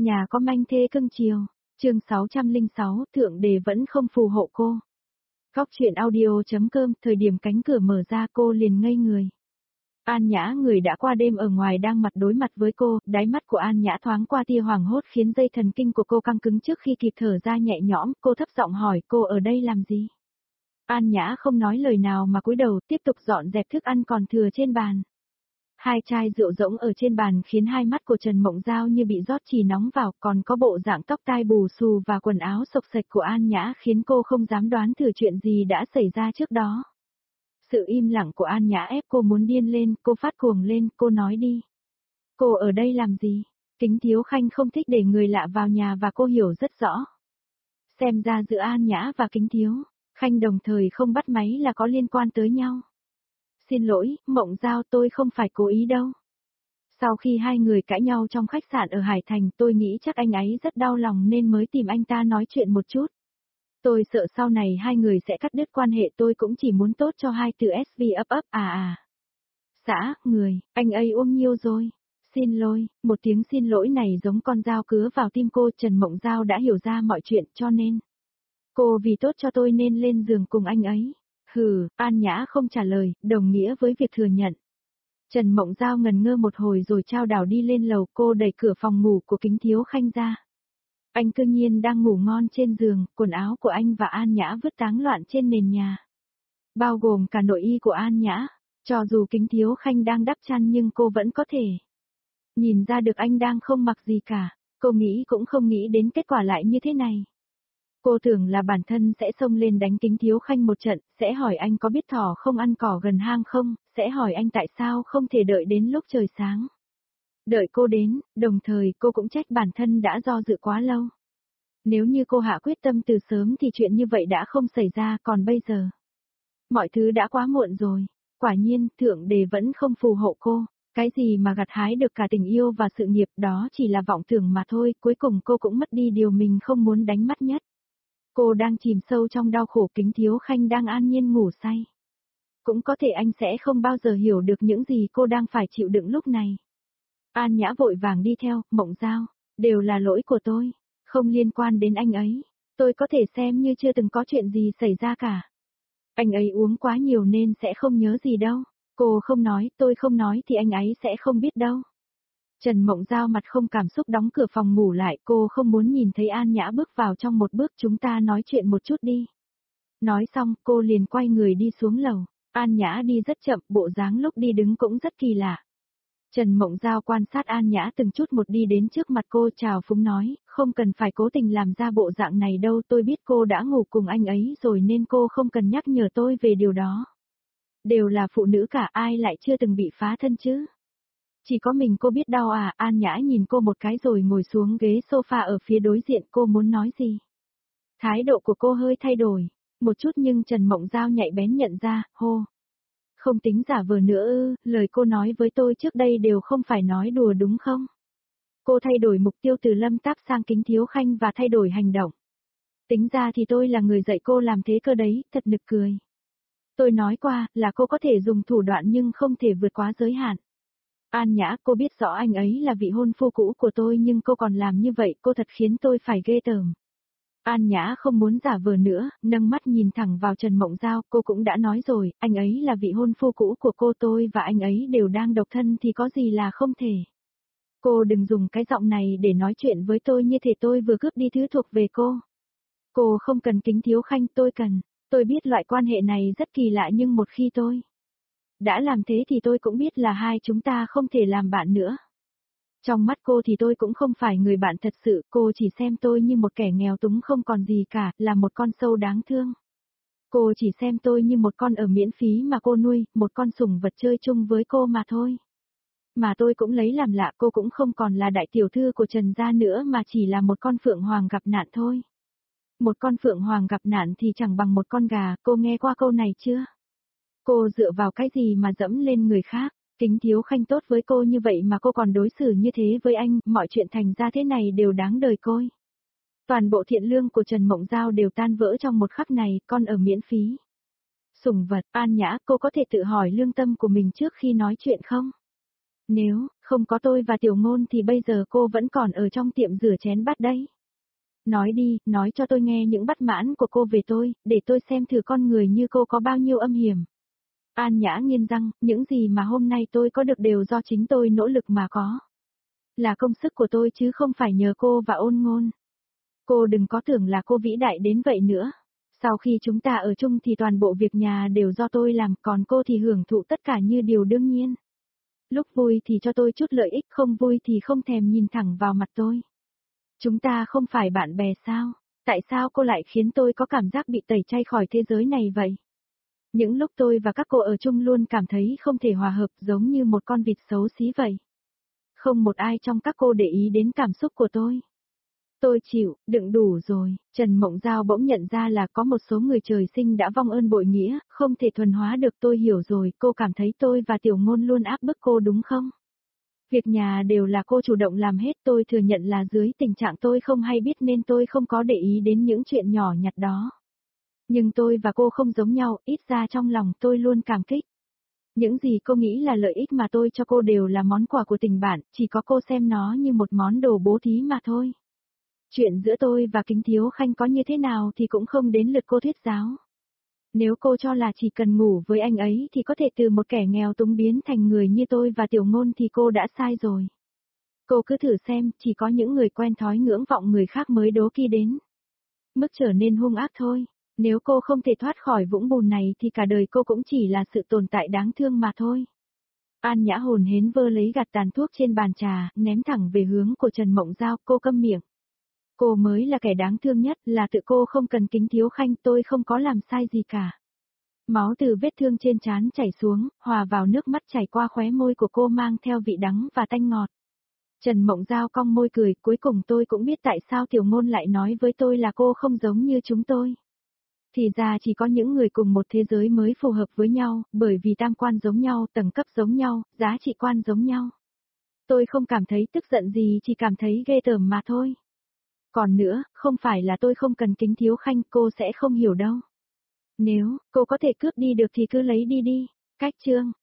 Nhà có manh thê cưng chiều. Chương 606, Thượng Đế vẫn không phù hộ cô. Góc truyện audio.com, thời điểm cánh cửa mở ra cô liền ngây người. An Nhã người đã qua đêm ở ngoài đang mặt đối mặt với cô, đáy mắt của An Nhã thoáng qua tia hoảng hốt khiến dây thần kinh của cô căng cứng trước khi kịp thở ra nhẹ nhõm, cô thấp giọng hỏi cô ở đây làm gì? An Nhã không nói lời nào mà cúi đầu tiếp tục dọn dẹp thức ăn còn thừa trên bàn. Hai chai rượu rỗng ở trên bàn khiến hai mắt của Trần Mộng Giao như bị rót chì nóng vào, còn có bộ dạng tóc tai bù xù và quần áo xộc xệch của An Nhã khiến cô không dám đoán thử chuyện gì đã xảy ra trước đó. Sự im lặng của An Nhã ép cô muốn điên lên, cô phát cuồng lên, cô nói đi. Cô ở đây làm gì? Kính Thiếu Khanh không thích để người lạ vào nhà và cô hiểu rất rõ. Xem ra giữa An Nhã và Kính Thiếu Khanh đồng thời không bắt máy là có liên quan tới nhau. Xin lỗi, Mộng Giao, tôi không phải cố ý đâu. Sau khi hai người cãi nhau trong khách sạn ở Hải Thành, tôi nghĩ chắc anh ấy rất đau lòng nên mới tìm anh ta nói chuyện một chút. Tôi sợ sau này hai người sẽ cắt đứt quan hệ, tôi cũng chỉ muốn tốt cho hai từ SV ấp Xã, người, anh ấy uống nhiều rồi. Xin lỗi, một tiếng xin lỗi này giống con dao cứa vào tim cô. Trần Mộng Giao đã hiểu ra mọi chuyện cho nên cô vì tốt cho tôi nên lên giường cùng anh ấy. Hừ, An Nhã không trả lời, đồng nghĩa với việc thừa nhận. Trần Mộng Giao ngần ngơ một hồi rồi chao đảo đi lên lầu, cô đẩy cửa phòng ngủ của Kính Thiếu Khanh ra. Anh cư nhiên đang ngủ ngon trên giường, quần áo của anh và An Nhã vứt táng loạn trên nền nhà. Bao gồm cả nội y của An Nhã, cho dù Kính Thiếu Khanh đang đắp chăn nhưng cô vẫn có thể nhìn ra được anh đang không mặc gì cả, cô nghĩ cũng không nghĩ đến kết quả lại như thế này. Cô tưởng là bản thân sẽ xông lên đánh Kính Thiếu Khanh một trận, sẽ hỏi anh có biết thỏ không ăn cỏ gần hang không, sẽ hỏi anh tại sao không thể đợi đến lúc trời sáng. Đợi cô đến, đồng thời cô cũng trách bản thân đã do dự quá lâu. Nếu như cô hạ quyết tâm từ sớm thì chuyện như vậy đã không xảy ra, còn bây giờ mọi thứ đã quá muộn rồi. Quả nhiên, Thượng Đế vẫn không phù hộ cô. Cái gì mà gặt hái được cả tình yêu và sự nghiệp đó chỉ là vọng tưởng mà thôi, cuối cùng cô cũng mất đi điều mình không muốn đánh mất nhất. Cô đang chìm sâu trong đau khổ, Kính Thiếu Khanh đang an nhiên ngủ say. Cũng có thể anh sẽ không bao giờ hiểu được những gì cô đang phải chịu đựng lúc này. An Nhã vội vàng đi theo, Mộng Giao, đều là lỗi của tôi, không liên quan đến anh ấy. Tôi có thể xem như chưa từng có chuyện gì xảy ra cả. Anh ấy uống quá nhiều nên sẽ không nhớ gì đâu. Cô không nói, tôi không nói thì anh ấy sẽ không biết đâu. Trần Mộng Giao mặt không cảm xúc đóng cửa phòng ngủ lại, cô không muốn nhìn thấy An Nhã bước vào trong một bước, chúng ta nói chuyện một chút đi. Nói xong, cô liền quay người đi xuống lầu. An Nhã đi rất chậm, bộ dáng lúc đi đứng cũng rất kỳ lạ. Trần Mộng Giao quan sát An Nhã từng chút một đi đến trước mặt cô, chào phúng nói, không cần phải cố tình làm ra bộ dạng này đâu, tôi biết cô đã ngủ cùng anh ấy rồi nên cô không cần nhắc nhở tôi về điều đó. Đều là phụ nữ cả, ai lại chưa từng bị phá thân chứ? Chỉ có mình cô biết đau à? An Nhã nhìn cô một cái rồi ngồi xuống ghế sofa ở phía đối diện, cô muốn nói gì? Thái độ của cô hơi thay đổi, một chút nhưng Trần Mộng Giao nhạy bén nhận ra, hô. Không tính giả vờ nữa ư, lời cô nói với tôi trước đây đều không phải nói đùa đúng không? Cô thay đổi mục tiêu từ Lâm Táp sang Kính Thiếu Khanh và thay đổi hành động. Tính ra thì tôi là người dạy cô làm thế cơ đấy, thật nực cười. Tôi nói qua, là cô có thể dùng thủ đoạn nhưng không thể vượt quá giới hạn. An Nhã, cô biết rõ anh ấy là vị hôn phu cũ của tôi nhưng cô còn làm như vậy, cô thật khiến tôi phải ghê tởm. An Nhã không muốn giả vờ nữa, nâng mắt nhìn thẳng vào Trần Mộng Giao, cô cũng đã nói rồi, anh ấy là vị hôn phu cũ của cô, tôi và anh ấy đều đang độc thân thì có gì là không thể. Cô đừng dùng cái giọng này để nói chuyện với tôi như thể tôi vừa cướp đi thứ thuộc về cô. Cô không cần Kính Thiếu Khanh, tôi cần. Tôi biết loại quan hệ này rất kỳ lạ nhưng một khi tôi đã làm thế thì tôi cũng biết là hai chúng ta không thể làm bạn nữa. Trong mắt cô thì tôi cũng không phải người bạn thật sự, cô chỉ xem tôi như một kẻ nghèo túng không còn gì cả, là một con sâu đáng thương. Cô chỉ xem tôi như một con ở miễn phí mà cô nuôi, một con sủng vật chơi chung với cô mà thôi. Mà tôi cũng lấy làm lạ, cô cũng không còn là đại tiểu thư của Trần gia nữa mà chỉ là một con phượng hoàng gặp nạn thôi. Một con phượng hoàng gặp nạn thì chẳng bằng một con gà, cô nghe qua câu này chưa? Cô dựa vào cái gì mà dẫm lên người khác? Kính Thiếu Khanh tốt với cô như vậy mà cô còn đối xử như thế với anh, mọi chuyện thành ra thế này đều đáng đời côi. Toàn bộ thiện lương của Trần Mộng Giao đều tan vỡ trong một khắc này, con ở miễn phí. Sủng vật, An Nhã, cô có thể tự hỏi lương tâm của mình trước khi nói chuyện không? Nếu không có tôi và Tiểu Ngôn thì bây giờ cô vẫn còn ở trong tiệm rửa chén bát đấy. Nói đi, nói cho tôi nghe những bất mãn của cô về tôi, để tôi xem thử con người như cô có bao nhiêu âm hiểm. An Nhã nghiến răng, những gì mà hôm nay tôi có được đều do chính tôi nỗ lực mà có. Là công sức của tôi chứ không phải nhờ cô và Ôn Ngôn. Cô đừng có tưởng là cô vĩ đại đến vậy nữa. Sau khi chúng ta ở chung thì toàn bộ việc nhà đều do tôi làm, còn cô thì hưởng thụ tất cả như điều đương nhiên. Lúc vui thì cho tôi chút lợi ích, không vui thì không thèm nhìn thẳng vào mặt tôi. Chúng ta không phải bạn bè sao? Tại sao cô lại khiến tôi có cảm giác bị tẩy chay khỏi thế giới này vậy? Những lúc tôi và các cô ở chung luôn cảm thấy không thể hòa hợp, giống như một con vịt xấu xí vậy. Không một ai trong các cô để ý đến cảm xúc của tôi. Tôi chịu, đựng đủ rồi. Trần Mộng Giao bỗng nhận ra là có một số người trời sinh đã vong ơn bội nghĩa, không thể thuần hóa được. Tôi hiểu rồi, cô cảm thấy tôi và Tiểu Ngôn luôn áp bức cô đúng không? Việc nhà đều là cô chủ động làm hết, tôi thừa nhận là dưới tình trạng tôi không hay biết nên tôi không có để ý đến những chuyện nhỏ nhặt đó. Nhưng tôi và cô không giống nhau, ít ra trong lòng tôi luôn cảm kích. Những gì cô nghĩ là lợi ích mà tôi cho cô đều là món quà của tình bạn, chỉ có cô xem nó như một món đồ bố thí mà thôi. Chuyện giữa tôi và Kính Thiếu Khanh có như thế nào thì cũng không đến lượt cô thuyết giáo. Nếu cô cho là chỉ cần ngủ với anh ấy thì có thể từ một kẻ nghèo túng biến thành người như tôi và Tiểu Ngôn thì cô đã sai rồi. Cô cứ thử xem, chỉ có những người quen thói ngưỡng vọng người khác mới đố kỵ đến mức trở nên hung ác thôi. Nếu cô không thể thoát khỏi vũng bùn này thì cả đời cô cũng chỉ là sự tồn tại đáng thương mà thôi. An Nhã hồn hến vơ lấy gạt tàn thuốc trên bàn trà, ném thẳng về hướng của Trần Mộng Giao, cô câm miệng. Cô mới là kẻ đáng thương nhất, là tự cô không cần Kính Thiếu Khanh, tôi không có làm sai gì cả. Máu từ vết thương trên trán chảy xuống, hòa vào nước mắt chảy qua khóe môi của cô mang theo vị đắng và tanh ngọt. Trần Mộng Giao cong môi cười, cuối cùng tôi cũng biết tại sao Tiểu Ngôn lại nói với tôi là cô không giống như chúng tôi. Thì ra chỉ có những người cùng một thế giới mới phù hợp với nhau, bởi vì tam quan giống nhau, tầng cấp giống nhau, giá trị quan giống nhau. Tôi không cảm thấy tức giận gì, chỉ cảm thấy ghê tởm mà thôi. Còn nữa, không phải là tôi không cần Kính Thiếu Khanh, cô sẽ không hiểu đâu. Nếu cô có thể cướp đi được thì cứ lấy đi đi. Cách chương